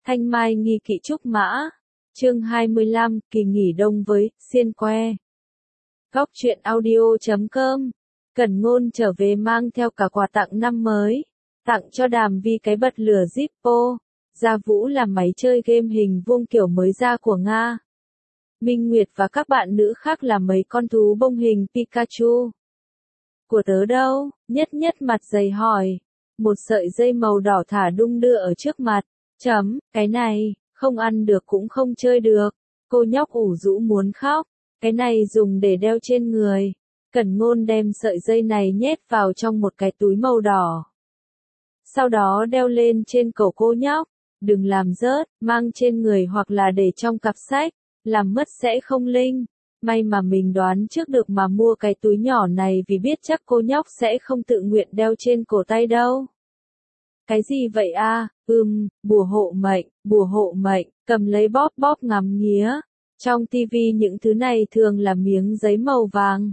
Thanh Mai nghi kỵ trúc mã. Chương 25, kỳ nghỉ đông với Xiên Que. Góc truyện audio.com. Cẩn Ngôn trở về mang theo cả quà tặng năm mới, tặng cho Đàm Vi cái bật lửa Zippo. Gia Vũ là máy chơi game hình vuông kiểu mới ra của Nga. Minh Nguyệt và các bạn nữ khác là mấy con thú bông hình Pikachu. Của tớ đâu? Nhất Nhất mặt dày hỏi. Một sợi dây màu đỏ thả đung đưa ở trước mặt. Cái này, không ăn được cũng không chơi được. Cô nhóc ủ rũ muốn khóc. Cái này dùng để đeo trên người. Cẩn Ngôn đem sợi dây này nhét vào trong một cái túi màu đỏ. Sau đó đeo lên trên cổ cô nhóc. Đừng làm rớt, mang trên người hoặc là để trong cặp sách. Làm mất sẽ không linh. May mà mình đoán trước được mà mua cái túi nhỏ này vì biết chắc cô nhóc sẽ không tự nguyện đeo trên cổ tay đâu. Cái gì vậy a? Bùa hộ mệnh, cầm lấy bóp bóp ngắm nghía. Trong tivi những thứ này thường là miếng giấy màu vàng.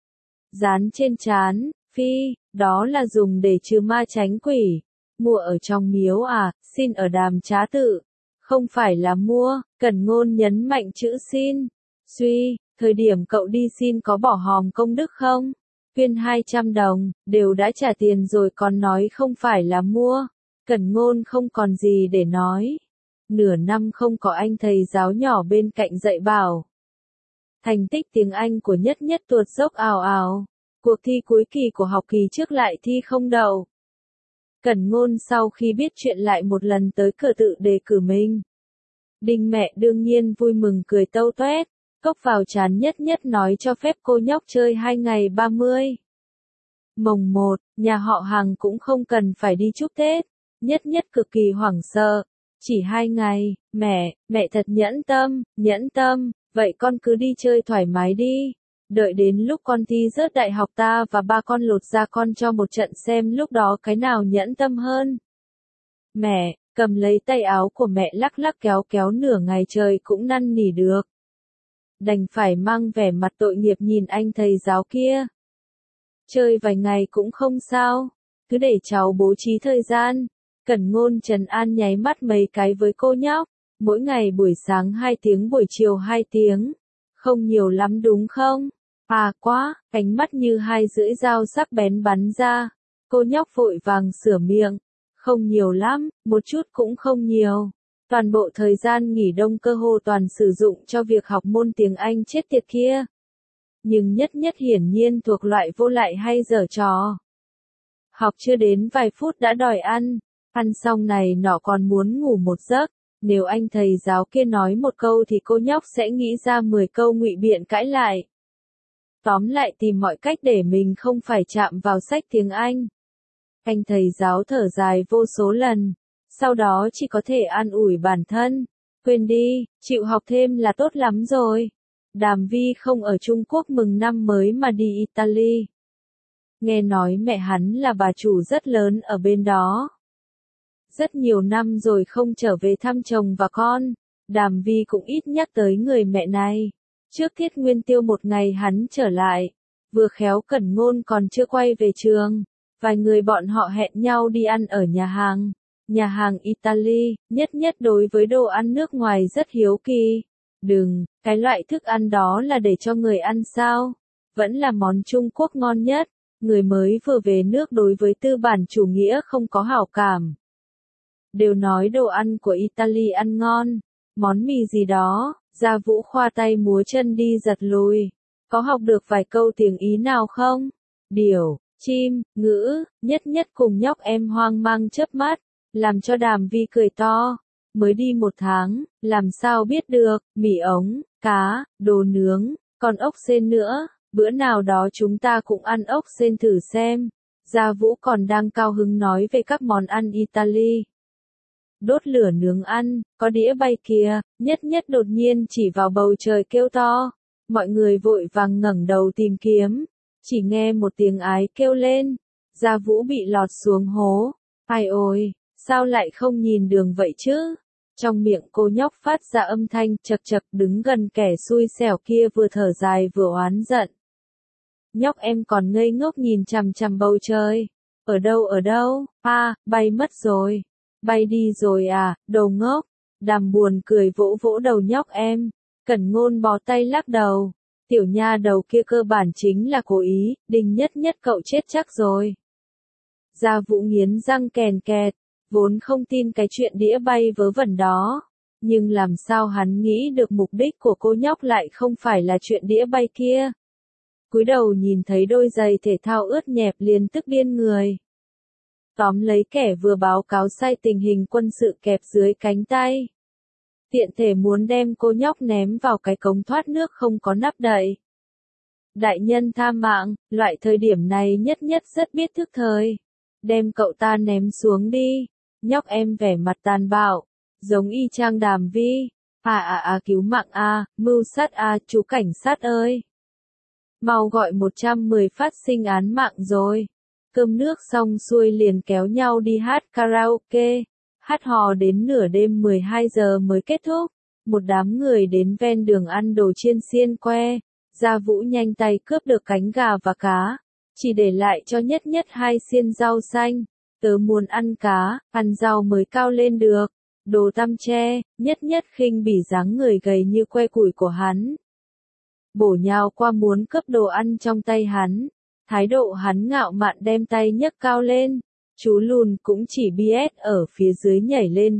Dán trên trán, đó là dùng để trừ ma tránh quỷ. Mua ở trong miếu à, xin ở Đàm Trá Tự. Không phải là mua, Cẩn Ngôn nhấn mạnh chữ xin. Thời điểm cậu đi xin có bỏ hòm công đức không? Quyên 200 đồng, đều đã trả tiền rồi còn nói không phải là mua. Cẩn Ngôn không còn gì để nói. Nửa năm không có anh thầy giáo nhỏ bên cạnh dạy bảo. Thành tích tiếng Anh của Nhất Nhất tuột dốc ào ào. Cuộc thi cuối kỳ của học kỳ trước lại thi không đậu. Cẩn Ngôn sau khi biết chuyện lại một lần tới cửa tự đề cử mình. Đinh mẹ đương nhiên vui mừng cười tâu toét. Cốc vào trán Nhất Nhất nói cho phép cô nhóc chơi 2 ngày 30. Mồng 1, nhà họ Hằng cũng không cần phải đi chúc Tết. Nhất Nhất cực kỳ hoảng sợ. Chỉ 2 ngày, mẹ thật nhẫn tâm, vậy con cứ đi chơi thoải mái đi. Đợi đến lúc con thi rớt đại học ta và ba con lột ra con cho một trận xem lúc đó cái nào nhẫn tâm hơn. Mẹ, cầm lấy tay áo của mẹ lắc lắc kéo kéo nửa ngày trời cũng năn nỉ được. Đành phải mang vẻ mặt tội nghiệp nhìn anh thầy giáo kia. Chơi vài ngày cũng không sao, cứ để cháu bố trí thời gian. Cẩn Ngôn trấn an nháy mắt mấy cái với cô nhóc. Mỗi ngày buổi sáng 2 tiếng buổi chiều 2 tiếng. Không nhiều lắm đúng không? À quá, ánh mắt như 2 lưỡi dao sắc bén bắn ra. Cô nhóc vội vàng sửa miệng. Không nhiều lắm, một chút cũng không nhiều. Toàn bộ thời gian nghỉ đông cơ hồ toàn sử dụng cho việc học môn tiếng Anh chết tiệt kia. Nhưng Nhất Nhất hiển nhiên thuộc loại vô lại hay giở trò. Học chưa đến vài phút đã đòi ăn. Ăn xong này nọ còn muốn ngủ một giấc. Nếu anh thầy giáo kia nói một câu thì cô nhóc sẽ nghĩ ra 10 câu ngụy biện cãi lại. Tóm lại tìm mọi cách để mình không phải chạm vào sách tiếng Anh. Anh thầy giáo thở dài vô số lần. Sau đó chỉ có thể an ủi bản thân. Quên đi, chịu học thêm là tốt lắm rồi. Đàm Vi không ở Trung Quốc mừng năm mới mà đi Italy. Nghe nói mẹ hắn là bà chủ rất lớn ở bên đó. Rất nhiều năm rồi không trở về thăm chồng và con. Đàm Vi cũng ít nhắc tới người mẹ này. Trước Thiết Nguyên Tiêu một ngày hắn trở lại. Vừa khéo Cẩn Ngôn còn chưa quay về trường. Vài người bọn họ hẹn nhau đi ăn ở nhà hàng. Nhà hàng Italy, Nhất Nhất đối với đồ ăn nước ngoài rất hiếu kỳ. Đừng, cái loại thức ăn đó là để cho người ăn sao? Vẫn là món Trung Quốc ngon nhất. Người mới vừa về nước đối với tư bản chủ nghĩa không có hảo cảm. Đều nói đồ ăn của Italy ăn ngon. Món mì gì đó, Gia Vũ khoa tay múa chân đi giật lùi. Có học được vài câu tiếng Ý nào không? Điều, chim, ngữ, Nhất Nhất cùng nhóc em hoang mang chớp mắt. Làm cho Đàm Vi cười to. Mới đi 1 tháng, làm sao biết được, mì ống, cá, đồ nướng, còn ốc sên nữa. Bữa nào đó chúng ta cũng ăn ốc sên thử xem. Gia Vũ còn đang cao hứng nói về các món ăn Italy. Đốt lửa nướng ăn, có đĩa bay kìa. Nhất Nhất đột nhiên chỉ vào bầu trời kêu to. Mọi người vội vàng ngẩng đầu tìm kiếm. Chỉ nghe một tiếng ái kêu lên. Gia Vũ bị lọt xuống hố. Ai ôi, sao lại không nhìn đường vậy chứ? Trong miệng cô nhóc phát ra âm thanh chật chật đứng gần kẻ xui xẻo kia vừa thở dài vừa oán giận. Nhóc em còn ngây ngốc nhìn chằm chằm bầu trời. Ở đâu? À, bay mất rồi. Bay đi rồi à, đồ ngốc. Đàm buồn cười vỗ vỗ đầu nhóc em. Cẩn Ngôn bó tay lắc đầu. Tiểu nha đầu kia cơ bản chính là cố ý, Đinh Nhất Nhất cậu chết chắc rồi. Gia Vũ nghiến răng kèn kẹt, vốn không tin cái chuyện đĩa bay vớ vẩn đó. Nhưng làm sao hắn nghĩ được mục đích của cô nhóc lại không phải là chuyện đĩa bay kia. Cúi đầu nhìn thấy đôi giày thể thao ướt nhẹp liền tức điên người. Tóm lấy kẻ vừa báo cáo sai tình hình quân sự kẹp dưới cánh tay. Tiện thể muốn đem cô nhóc ném vào cái cống thoát nước không có nắp đậy. Đại nhân tha mạng, loại thời điểm này Nhất Nhất rất biết thức thời. Đem cậu ta ném xuống đi. Nhóc em vẻ mặt tàn bạo, giống y chang Đàm Vi. Cứu mạng mưu sát chú cảnh sát ơi. Mau gọi 110 phát sinh án mạng rồi. Cơm nước xong xuôi liền kéo nhau đi hát karaoke. Hát hò đến nửa đêm 12 giờ mới kết thúc. Một đám người đến ven đường ăn đồ chiên xiên que. Gia Vũ nhanh tay cướp được cánh gà và cá. Chỉ để lại cho Nhất Nhất 2 xiên rau xanh. Tớ muốn ăn cá, ăn rau mới cao lên được. Đồ tăm tre, Nhất Nhất khinh bỉ dáng người gầy như que củi của hắn. Bổ nhào qua muốn cướp đồ ăn trong tay hắn. Thái độ hắn ngạo mạn đem tay nhấc cao lên. Chú lùn cũng chỉ BS ở phía dưới nhảy lên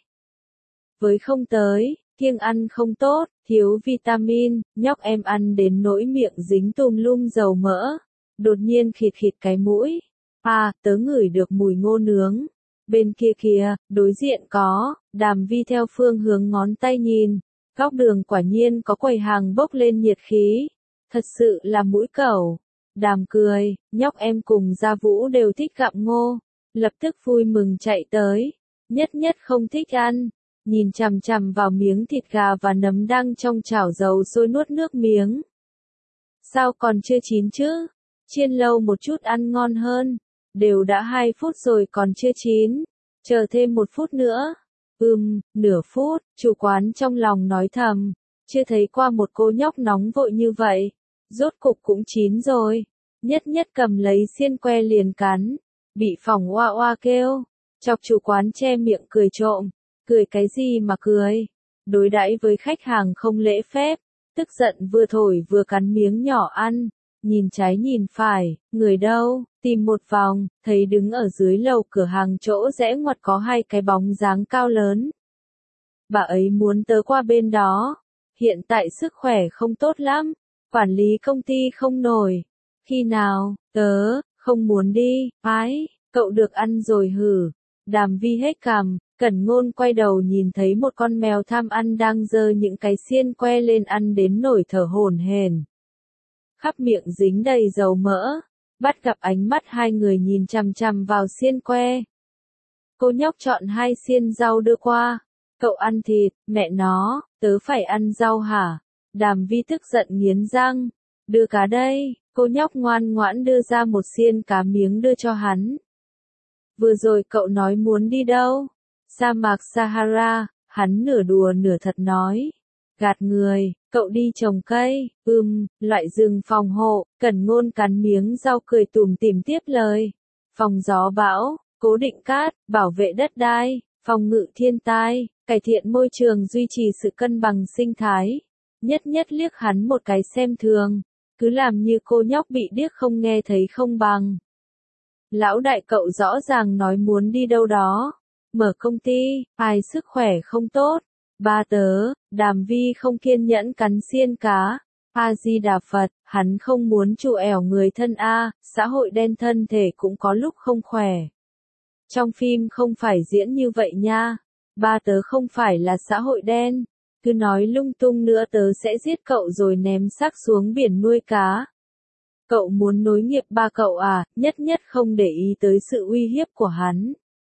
với không tới, kiêng ăn không tốt, thiếu vitamin, nhóc em ăn đến nỗi miệng dính tùm lum dầu mỡ. Đột nhiên khịt khịt cái mũi. Tớ ngửi được mùi ngô nướng. Bên kia kìa, đối diện có, Đàm Vi theo phương hướng ngón tay nhìn. Góc đường quả nhiên có quầy hàng bốc lên nhiệt khí. Thật sự là mũi cẩu. Đàm cười, nhóc em cùng Gia Vũ đều thích gặm ngô. Lập tức vui mừng chạy tới. Nhất Nhất không thích ăn. Nhìn chằm chằm vào miếng thịt gà và nấm đang trong chảo dầu sôi nuốt nước miếng. Sao còn chưa chín chứ? Chiên lâu một chút ăn ngon hơn. Đều đã 2 phút rồi còn chưa chín. Chờ thêm 1 phút nữa. Nửa phút, chủ quán trong lòng nói thầm. Chưa thấy qua một cô nhóc nóng vội như vậy. Rốt cục cũng chín rồi. Nhất Nhất cầm lấy xiên que liền cắn. Bị phỏng oa oa kêu. Chọc chủ quán che miệng cười trộm. Cười cái gì mà cười. Đối đãi với khách hàng không lễ phép. Tức giận vừa thổi vừa cắn miếng nhỏ ăn. Nhìn trái nhìn phải, người đâu, tìm một vòng, thấy đứng ở dưới lầu cửa hàng chỗ rẽ ngoặt có 2 cái bóng dáng cao lớn. Bà ấy muốn tớ qua bên đó. Hiện tại sức khỏe không tốt lắm. Quản lý công ty không nổi. Khi nào, tớ, không muốn đi, cậu được ăn rồi hử. Đàm Vi hết cằm, Cẩn Ngôn quay đầu nhìn thấy một con mèo tham ăn đang giơ những cái xiên que lên ăn đến nổi thở hổn hển. Khắp miệng dính đầy dầu mỡ, bắt gặp ánh mắt hai người nhìn chằm chằm vào xiên que. Cô nhóc chọn 2 xiên rau đưa qua. Cậu ăn thịt, mẹ nó, tớ phải ăn rau hả? Đàm Vi tức giận nghiến răng. Đưa cá đây, cô nhóc ngoan ngoãn đưa ra một xiên cá miếng đưa cho hắn. Vừa rồi cậu nói muốn đi đâu? Sa mạc Sahara, hắn nửa đùa nửa thật nói. Gạt người, cậu đi trồng cây, loại rừng phòng hộ. Cẩn Ngôn cắn miếng rau cười tủm tỉm tiếp lời. Phòng gió bão, cố định cát, bảo vệ đất đai, phòng ngự thiên tai, cải thiện môi trường duy trì sự cân bằng sinh thái. Nhất Nhất liếc hắn một cái xem thường, cứ làm như cô nhóc bị điếc không nghe thấy không bằng. Lão đại cậu rõ ràng nói muốn đi đâu đó. Mở công ty, ai sức khỏe không tốt. Ba tớ, Đàm Vi không kiên nhẫn cắn xiên cá. A-di-đà Phật, hắn không muốn chù ẻo người thân xã hội đen thân thể cũng có lúc không khỏe. Trong phim không phải diễn như vậy nha. Ba tớ không phải là xã hội đen. Cứ nói lung tung nữa tớ sẽ giết cậu rồi ném xác xuống biển nuôi cá. Cậu muốn nối nghiệp ba cậu à? Nhất Nhất không để ý tới sự uy hiếp của hắn.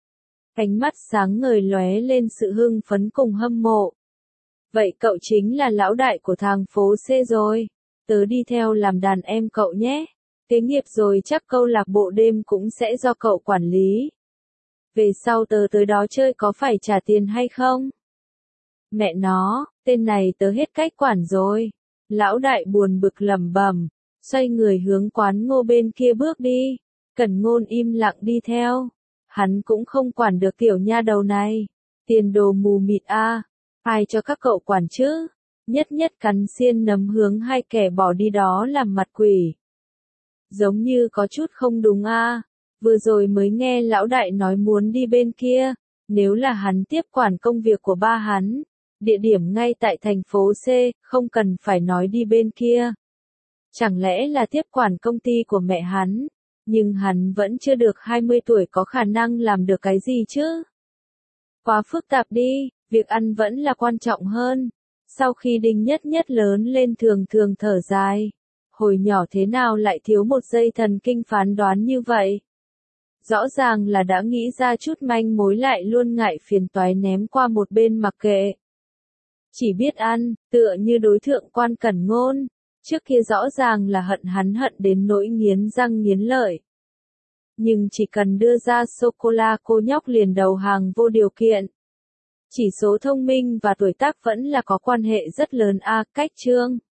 Cánh mắt sáng ngời lóe lên sự hưng phấn cùng hâm mộ. Vậy cậu chính là lão đại của thằng phố C rồi. Tớ đi theo làm đàn em cậu nhé. Kế nghiệp rồi chắc câu lạc bộ đêm cũng sẽ do cậu quản lý. Về sau tớ tới đó chơi có phải trả tiền hay không? Mẹ nó, tên này tớ hết cách quản rồi. Lão đại buồn bực lẩm bẩm, xoay người hướng quán ngô bên kia bước đi. Cẩn Ngôn im lặng đi theo. Hắn cũng không quản được tiểu nha đầu này. Tiền đồ mù mịt a, ai cho các cậu quản chứ? Nhất nhất cắn xiên nấm hướng hai kẻ bỏ đi đó làm mặt quỷ. Giống như có chút không đúng a, vừa rồi mới nghe lão đại nói muốn đi bên kia, nếu là hắn tiếp quản công việc của ba hắn, địa điểm ngay tại thành phố C, không cần phải nói đi bên kia. Chẳng lẽ là tiếp quản công ty của mẹ hắn, nhưng hắn vẫn chưa được 20 tuổi có khả năng làm được cái gì chứ? Quá phức tạp đi, việc ăn vẫn là quan trọng hơn. Sau khi Đinh Nhất Nhất lớn lên thường thường thở dài. Hồi nhỏ thế nào lại thiếu một dây thần kinh phán đoán như vậy? Rõ ràng là đã nghĩ ra chút manh mối lại luôn ngại phiền toái ném qua một bên mặc kệ. Chỉ biết ăn, tựa như đối thượng Quan Cẩn Ngôn. Trước kia rõ ràng là hận hắn hận đến nỗi nghiến răng nghiến lợi. Nhưng chỉ cần đưa ra sô-cô-la cô nhóc liền đầu hàng vô điều kiện. Chỉ số thông minh và tuổi tác vẫn là có quan hệ rất lớn a, cách chương.